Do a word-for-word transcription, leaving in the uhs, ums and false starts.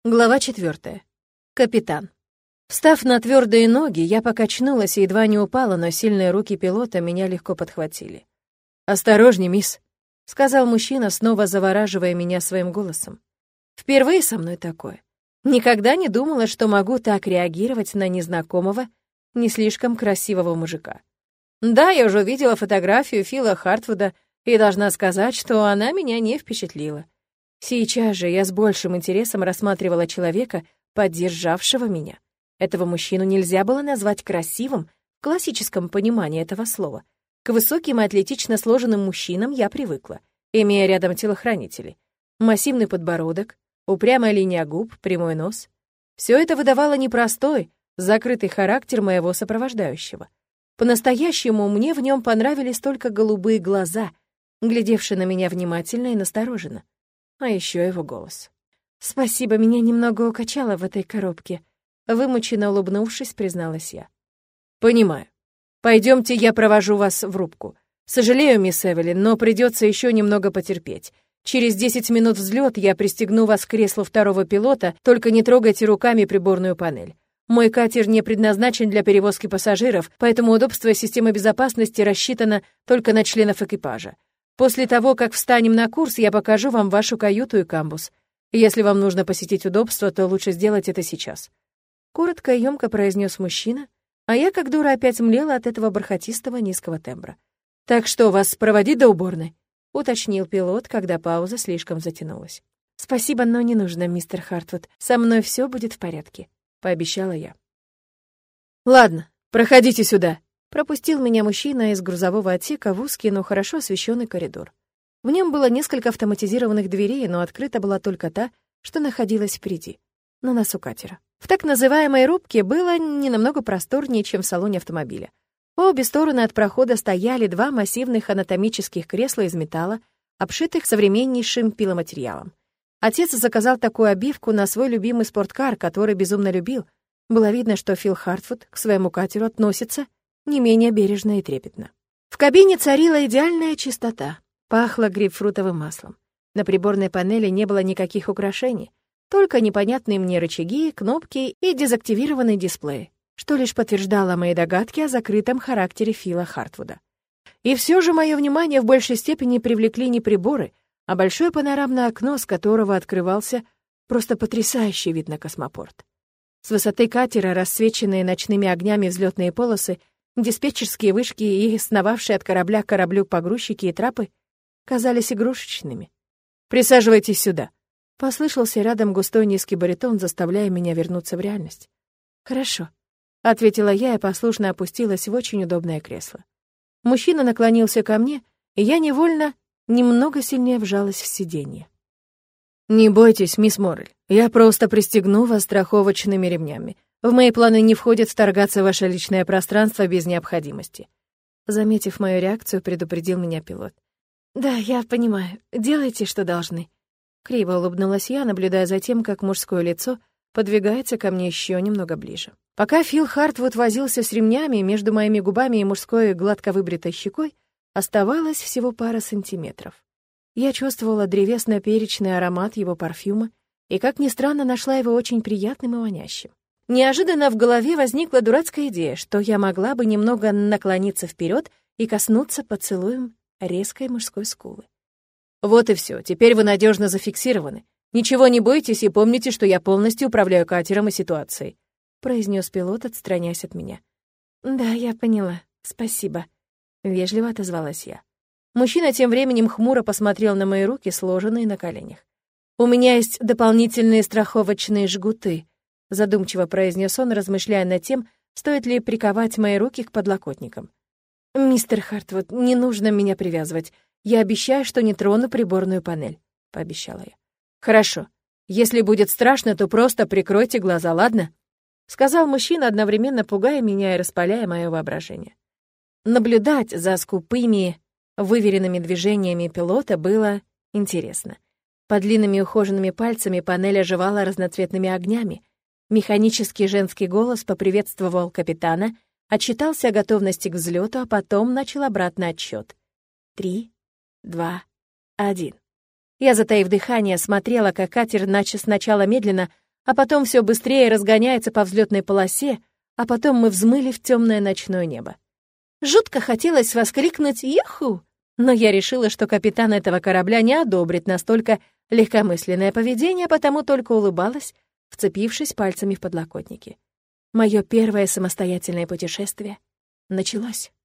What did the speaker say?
Глава четвертая. Капитан. Встав на твердые ноги, я покачнулась и едва не упала, но сильные руки пилота меня легко подхватили. «Осторожней, мисс», — сказал мужчина, снова завораживая меня своим голосом. Впервые со мной такое. Никогда не думала, что могу так реагировать на незнакомого, не слишком красивого мужика. Да, я уже увидела фотографию Фила Хартвуда и должна сказать, что она меня не впечатлила. Сейчас же я с большим интересом рассматривала человека, поддержавшего меня. Этого мужчину нельзя было назвать красивым в классическом понимании этого слова. К высоким и атлетично сложенным мужчинам я привыкла, имея рядом телохранителей. Массивный подбородок, упрямая линия губ, прямой нос. Все это выдавало непростой, закрытый характер моего сопровождающего. По-настоящему мне в нем понравились только голубые глаза, глядевшие на меня внимательно и настороженно. А еще его голос. «Спасибо, меня немного укачало в этой коробке», — вымученно улыбнувшись, призналась я. «Понимаю. Пойдемте, я провожу вас в рубку. Сожалею, мисс Эвелин, но придется еще немного потерпеть. Через десять минут взлет я пристегну вас к креслу второго пилота, только не трогайте руками приборную панель. Мой катер не предназначен для перевозки пассажиров, поэтому удобство системы безопасности рассчитано только на членов экипажа. После того, как встанем на курс, я покажу вам вашу каюту и камбус. Если вам нужно посетить удобство, то лучше сделать это сейчас». Коротко и ёмко произнес мужчина, а я, как дура, опять млела от этого бархатистого низкого тембра. «Так что, вас проводить до уборной?» — уточнил пилот, когда пауза слишком затянулась. «Спасибо, но не нужно, мистер Хартвуд. Со мной все будет в порядке», — пообещала я. «Ладно, проходите сюда», — пропустил меня мужчина из грузового отсека в узкий, но хорошо освещенный коридор. В нем было несколько автоматизированных дверей, но открыта была только та, что находилась впереди, на носу катера. В так называемой рубке было не намного просторнее, чем в салоне автомобиля. По обе стороны от прохода стояли два массивных анатомических кресла из металла, обшитых современнейшим пиломатериалом. Отец заказал такую обивку на свой любимый спорткар, который безумно любил. Было видно, что Фил Хартвуд к своему катеру относится не менее бережно и трепетно. В кабине царила идеальная чистота, пахло грейпфрутовым маслом. На приборной панели не было никаких украшений, только непонятные мне рычаги, кнопки и дезактивированный дисплей, что лишь подтверждало мои догадки о закрытом характере Фила Хартвуда. И все же мое внимание в большей степени привлекли не приборы, а большое панорамное окно, с которого открывался просто потрясающий вид на космопорт. С высоты катера, рассвеченные ночными огнями взлетные полосы, диспетчерские вышки и сновавшие от корабля к кораблю погрузчики и трапы казались игрушечными. «Присаживайтесь сюда», — послышался рядом густой низкий баритон, заставляя меня вернуться в реальность. «Хорошо», — ответила я и послушно опустилась в очень удобное кресло. Мужчина наклонился ко мне, и я невольно немного сильнее вжалась в сиденье. «Не бойтесь, мисс Моррель, я просто пристегну вас страховочными ремнями. В мои планы не входит вторгаться в ваше личное пространство без необходимости». Заметив мою реакцию, предупредил меня пилот. «Да, я понимаю. Делайте, что должны». Криво улыбнулась я, наблюдая за тем, как мужское лицо подвигается ко мне еще немного ближе. Пока Фил Хартвуд возился с ремнями, между моими губами и мужской гладко выбритой щекой оставалось всего пара сантиметров. Я чувствовала древесно-перечный аромат его парфюма и, как ни странно, нашла его очень приятным и манящим. Неожиданно в голове возникла дурацкая идея, что я могла бы немного наклониться вперед и коснуться поцелуем резкой мужской скулы. «Вот и все. Теперь вы надежно зафиксированы. Ничего не бойтесь и помните, что я полностью управляю катером и ситуацией», — произнес пилот, отстраняясь от меня. «Да, я поняла. Спасибо», — вежливо отозвалась я. Мужчина тем временем хмуро посмотрел на мои руки, сложенные на коленях. «У меня есть дополнительные страховочные жгуты», — задумчиво произнес он, размышляя над тем, стоит ли приковать мои руки к подлокотникам. «Мистер Хартвуд, не нужно меня привязывать. Я обещаю, что не трону приборную панель», — пообещала я. «Хорошо. Если будет страшно, то просто прикройте глаза, ладно?» — сказал мужчина, одновременно пугая меня и распаляя мое воображение. Наблюдать за скупыми, выверенными движениями пилота было интересно. Под длинными ухоженными пальцами панель оживала разноцветными огнями. Механический женский голос поприветствовал капитана, отчитался о готовности к взлету, а потом начал обратный отсчет. Три, два, один. Я, затаив дыхание, смотрела, как катер начал сначала медленно, а потом все быстрее разгоняется по взлетной полосе, а потом мы взмыли в темное ночное небо. Жутко хотелось воскликнуть «Яху!», но я решила, что капитан этого корабля не одобрит настолько легкомысленное поведение, потому только улыбалась, вцепившись пальцами в подлокотники. Мое первое самостоятельное путешествие началось.